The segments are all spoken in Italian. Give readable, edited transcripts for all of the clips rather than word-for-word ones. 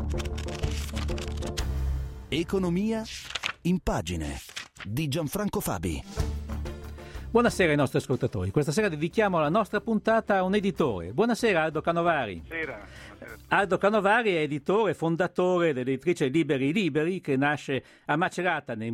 Economia in pagine di Gianfranco Fabi. Buonasera ai nostri ascoltatori. Questa sera dedichiamo la nostra puntata a un editore. Buonasera Aldo Canovari. Buonasera. Aldo Canovari è editore e fondatore dell'editrice Liberi, che nasce a Macerata nel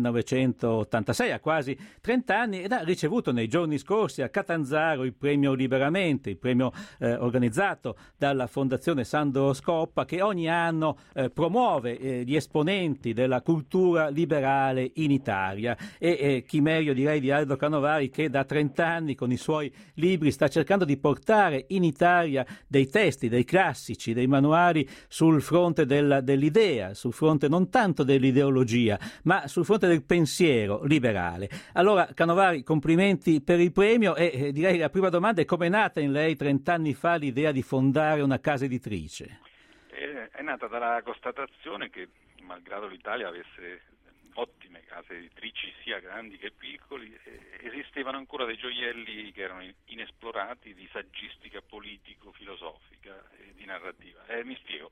1986, ha quasi 30 anni, ed ha ricevuto nei giorni scorsi a Catanzaro il premio Liberamente, il premio organizzato dalla Fondazione Sandro Scoppa, che ogni anno promuove gli esponenti della cultura liberale in Italia. E chi meglio, direi, di Aldo Canovari, che da 30 anni con i suoi libri sta cercando di portare in Italia dei testi, dei classici, dei manuali sul fronte dell'idea, sul fronte non tanto dell'ideologia, ma sul fronte del pensiero liberale. Allora, Canovari, complimenti per il premio e direi la prima domanda è: come è nata in lei 30 anni fa l'idea di fondare una casa editrice? È nata dalla constatazione che, malgrado l'Italia avesse ottime case editrici, sia grandi che piccoli, esistevano ancora dei gioielli che erano inesplorati di saggistica politico-filosofica e di narrativa. Mi spiego.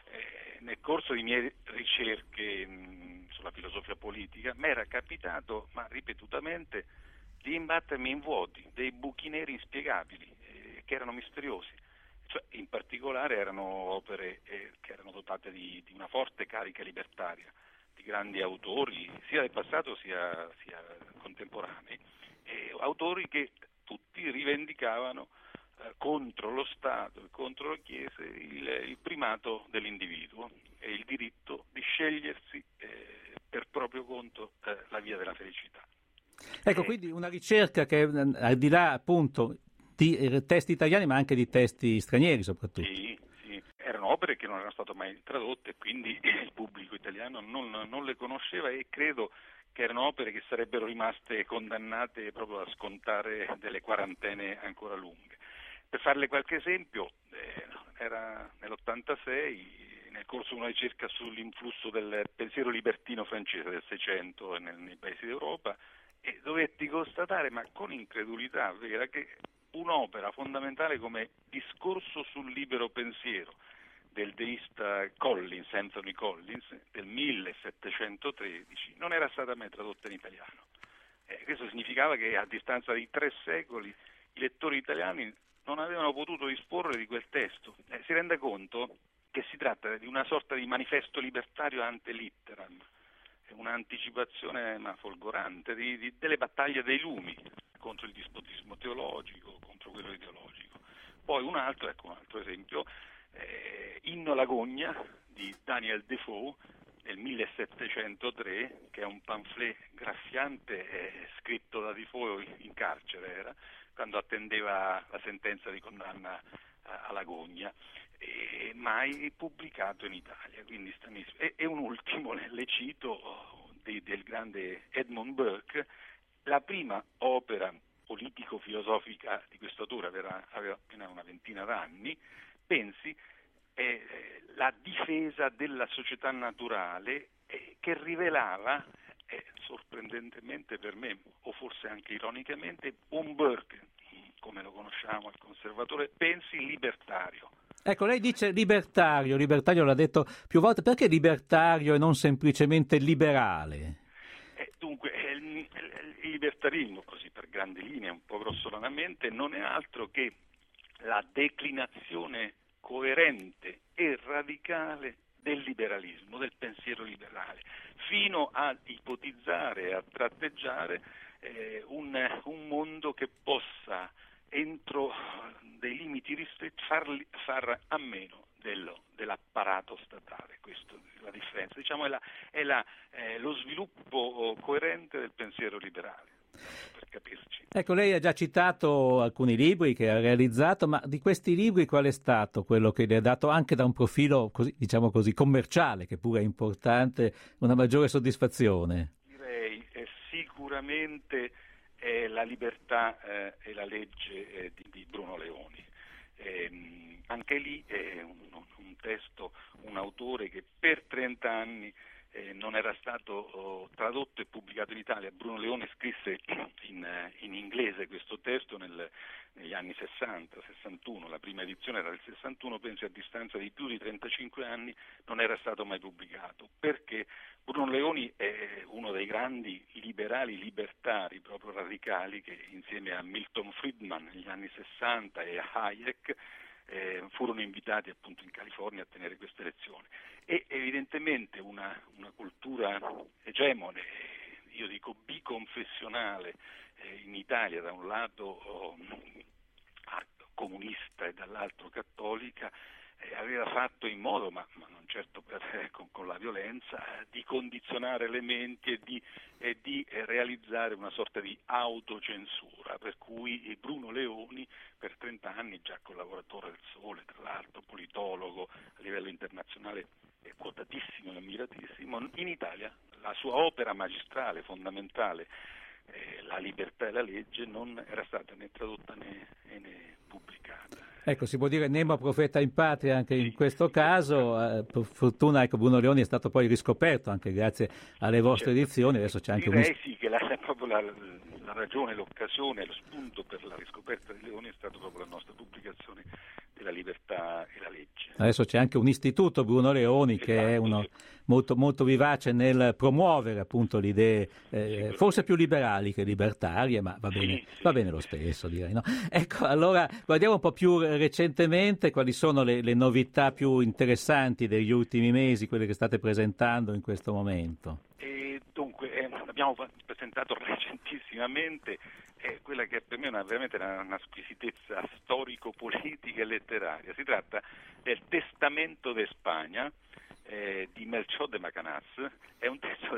Nel corso di mie ricerche sulla filosofia politica mi era capitato, ma ripetutamente, di imbattermi in vuoti, dei buchi neri inspiegabili, che erano misteriosi. Cioè, in particolare erano opere che erano dotate di una forte carica libertaria, di grandi autori, sia del passato sia contemporanei, autori che tutti rivendicavano contro lo Stato e contro la Chiesa il primato dell'individuo e il diritto di scegliersi per proprio conto la via della felicità. Ecco, quindi una ricerca che, al di là appunto di testi italiani, ma anche di testi stranieri soprattutto. Sì, erano opere che non erano state mai tradotte, quindi il pubblico italiano non le conosceva, e credo che erano opere che sarebbero rimaste condannate proprio a scontare delle quarantene ancora lunghe. Per farle qualche esempio, era nell'86, nel corso di una ricerca sull'influsso del pensiero libertino francese del Seicento nei paesi d'Europa, e dovetti constatare, ma con incredulità vera, che un'opera fondamentale come Discorso sul libero pensiero del deista Collins, Anthony Collins, del 1713, non era stata mai tradotta in italiano. Questo significava che a distanza di 3 secoli i lettori italiani non avevano potuto disporre di quel testo. Si rende conto che si tratta di una sorta di manifesto libertario ante litteram, un'anticipazione folgorante delle battaglie dei lumi contro il dispotismo teologico, contro quello ideologico. Poi un altro esempio, Inno alla gogna di Daniel Defoe del 1703, che è un pamphlet graffiante scritto da Defoe in carcere, quando attendeva la sentenza di condanna alla gogna, mai pubblicato in Italia, quindi stranissimo. E un ultimo, le cito, del grande Edmund Burke, la prima opera politico-filosofica di questo autore, aveva appena una ventina d'anni, pensi, la difesa della società naturale, che rivelava, sorprendentemente per me, o forse anche ironicamente, un Burke, come lo conosciamo, il conservatore, pensi libertario. Ecco, lei dice libertario l'ha detto più volte. Perché libertario e non semplicemente liberale? Dunque, il libertarismo, così per grandi linee, un po' grossolanamente, non è altro che la declinazione coerente e radicale del liberalismo, del pensiero liberale, fino a ipotizzare e a tratteggiare un mondo che possa, entro dei limiti ristretti, far a meno dell'apparato statale. Questa è la differenza, diciamo, è lo sviluppo coerente del pensiero liberale, per capirci. Ecco, lei ha già citato alcuni libri che ha realizzato, ma di questi libri qual è stato quello che le ha dato, anche da un profilo così, diciamo così, commerciale, che pure è importante, una maggiore soddisfazione? Direi sicuramente La libertà e la legge di Bruno Leoni. Anche lì è un testo, un autore che per 30 anni non era stato tradotto e pubblicato in Italia. Bruno Leoni scrisse in inglese questo testo negli anni 60, 61, la prima edizione era del 61, penso a distanza di più di 35 anni non era stato mai pubblicato, perché Bruno Leoni è uno dei grandi liberali libertari, proprio radicali, che insieme a Milton Friedman negli anni 60 e a Hayek furono invitati appunto in California a tenere queste lezioni. E evidentemente una cultura egemone, io dico biconfessionale, in Italia, da un lato comunista e dall'altro cattolica, aveva fatto in modo, ma non certo con la violenza, di condizionare le menti e di realizzare una sorta di autocensura, per cui Bruno Leoni per 30 anni, già collaboratore del Sole, tra l'altro politologo a livello internazionale quotatissimo e ammiratissimo, in Italia la sua opera magistrale, fondamentale, La libertà e la legge, non era stata né tradotta né pubblicata. Ecco, si può dire nemo profeta in patria anche in questo caso. Per fortuna, ecco, Bruno Leoni è stato poi riscoperto anche grazie alle vostre edizioni. Adesso c'è anche direi sì che proprio la ragione, l'occasione, lo spunto per la riscoperta di Leoni è stato proprio la nostra pubblicazione della libertà e la legge. Adesso c'è anche un istituto Bruno Leoni che è uno molto, molto vivace nel promuovere appunto le idee forse più liberali che libertarie, ma va bene lo stesso, direi, no? Ecco, allora guardiamo un po' più recentemente quali sono le novità più interessanti degli ultimi mesi, quelle che state presentando in questo momento. Dunque, abbiamo presentato recentissimamente quella che per me è veramente una squisitezza storico-politica e letteraria. Si tratta del Testamento de Spagna di Melchor de Macanaz. È un testo,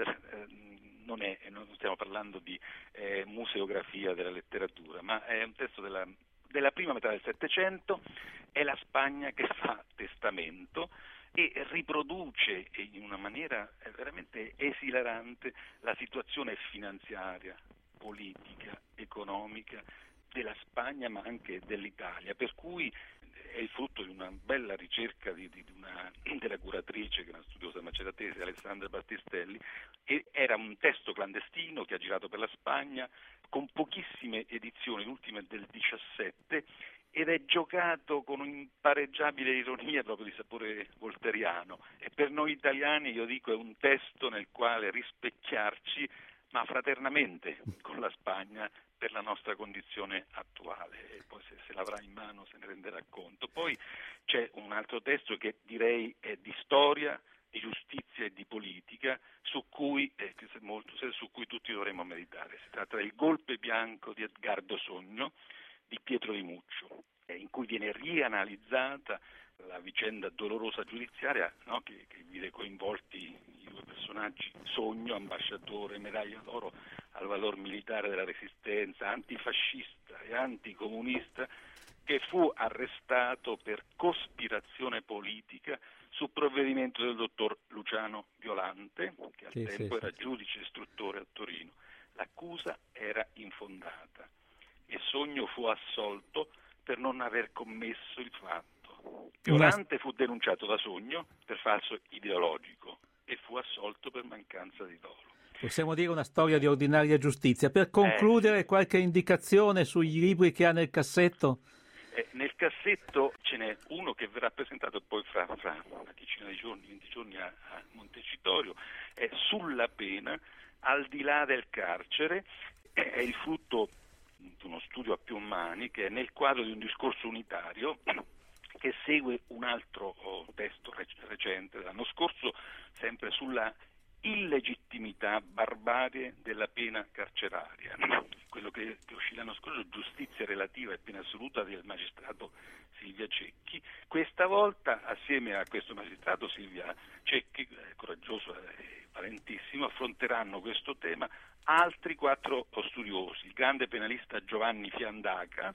non stiamo parlando di museografia della letteratura, ma è un testo della prima metà del Settecento. È la Spagna che fa testamento e riproduce in una maniera veramente esilarante la situazione finanziaria, politica, economica della Spagna ma anche dell'Italia, per cui è il frutto di una bella ricerca della curatrice, che è una studiosa maceratese, Alessandra Battistelli, e era un testo clandestino che ha girato per la Spagna con pochissime edizioni, l'ultima è del 17, ed è giocato con un'impareggiabile ironia proprio di sapore voltairiano, e per noi italiani, io dico, è un testo nel quale rispecchiarci, ma fraternamente, con la Spagna per la nostra condizione attuale, e poi se l'avrà in mano se ne renderà conto. Poi c'è un altro testo che direi è di storia, di giustizia e di politica, su cui tutti dovremmo meditare. Si tratta del Golpe bianco di Edgardo Sogno, di Pietro Di Muccio, in cui viene rianalizzata la vicenda dolorosa giudiziaria, no, che vide coinvolti i due personaggi, Sogno, ambasciatore, medaglia d'oro al valor militare della resistenza, antifascista e anticomunista, che fu arrestato per cospirazione politica su provvedimento del dottor Luciano Violante, che al tempo era giudice istruttore a Torino. L'accusa era infondata e Sogno fu assolto per non aver commesso il fatto. Violante fu denunciato da Sogno per falso ideologico e fu assolto per mancanza di dolo. Possiamo dire una storia di ordinaria giustizia. Per concludere, qualche indicazione sui libri che ha nel cassetto? Nel cassetto ce n'è uno che verrà presentato poi fra una decina di giorni, 20 giorni a Montecitorio, è Sulla pena, al di là del carcere. È il frutto di uno studio a più mani che è nel quadro di un discorso unitario che segue un altro testo recente dell'anno scorso, sempre sulla illegittimità, barbarie della pena carceraria. Quello che uscì l'anno scorso, Giustizia relativa e pena assoluta, del magistrato Silvia Cecchi. Questa volta, assieme a questo magistrato Silvia Cecchi, coraggioso e valentissimo, affronteranno questo tema altri 4 studiosi: il grande penalista Giovanni Fiandaca,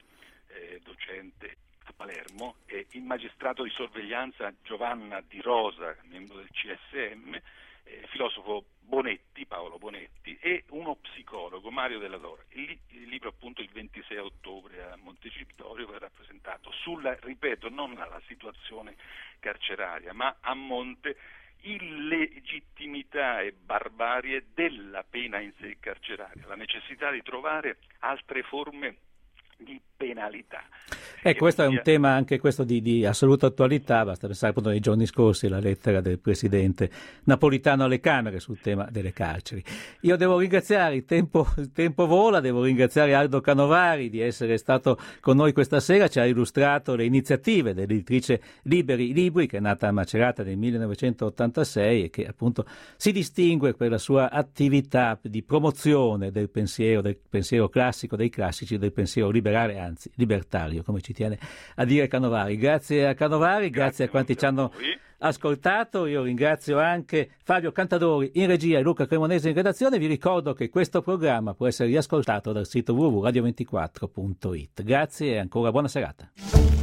docente a Palermo, e il magistrato di sorveglianza Giovanna Di Rosa, membro del CSM, filosofo Paolo Bonetti, e uno psicologo, Mario Della Torre. Il libro appunto il 26 ottobre a Montecitorio verrà presentato sulla, ripeto, non la situazione carceraria, ma a monte illegittimità e barbarie della pena in sé carceraria, la necessità di trovare altre forme di penalità. Questo è un tema anche questo di assoluta attualità, basta pensare appunto nei giorni scorsi alla lettera del presidente Napolitano alle Camere sul tema delle carceri. Io devo ringraziare, il tempo vola, devo ringraziare Aldo Canovari di essere stato con noi questa sera, ci ha illustrato le iniziative dell'editrice Liberi Libri, che è nata a Macerata nel 1986 e che appunto si distingue per la sua attività di promozione del pensiero classico, dei classici, del pensiero liberale, anzi libertario, come ci tiene a dire Canovari. Grazie a Canovari, grazie a quanti ci hanno ascoltato. Io ringrazio anche Fabio Cantadori in regia e Luca Cremonese in redazione. Vi ricordo che questo programma può essere riascoltato dal sito www.radio24.it. Grazie e ancora buona serata.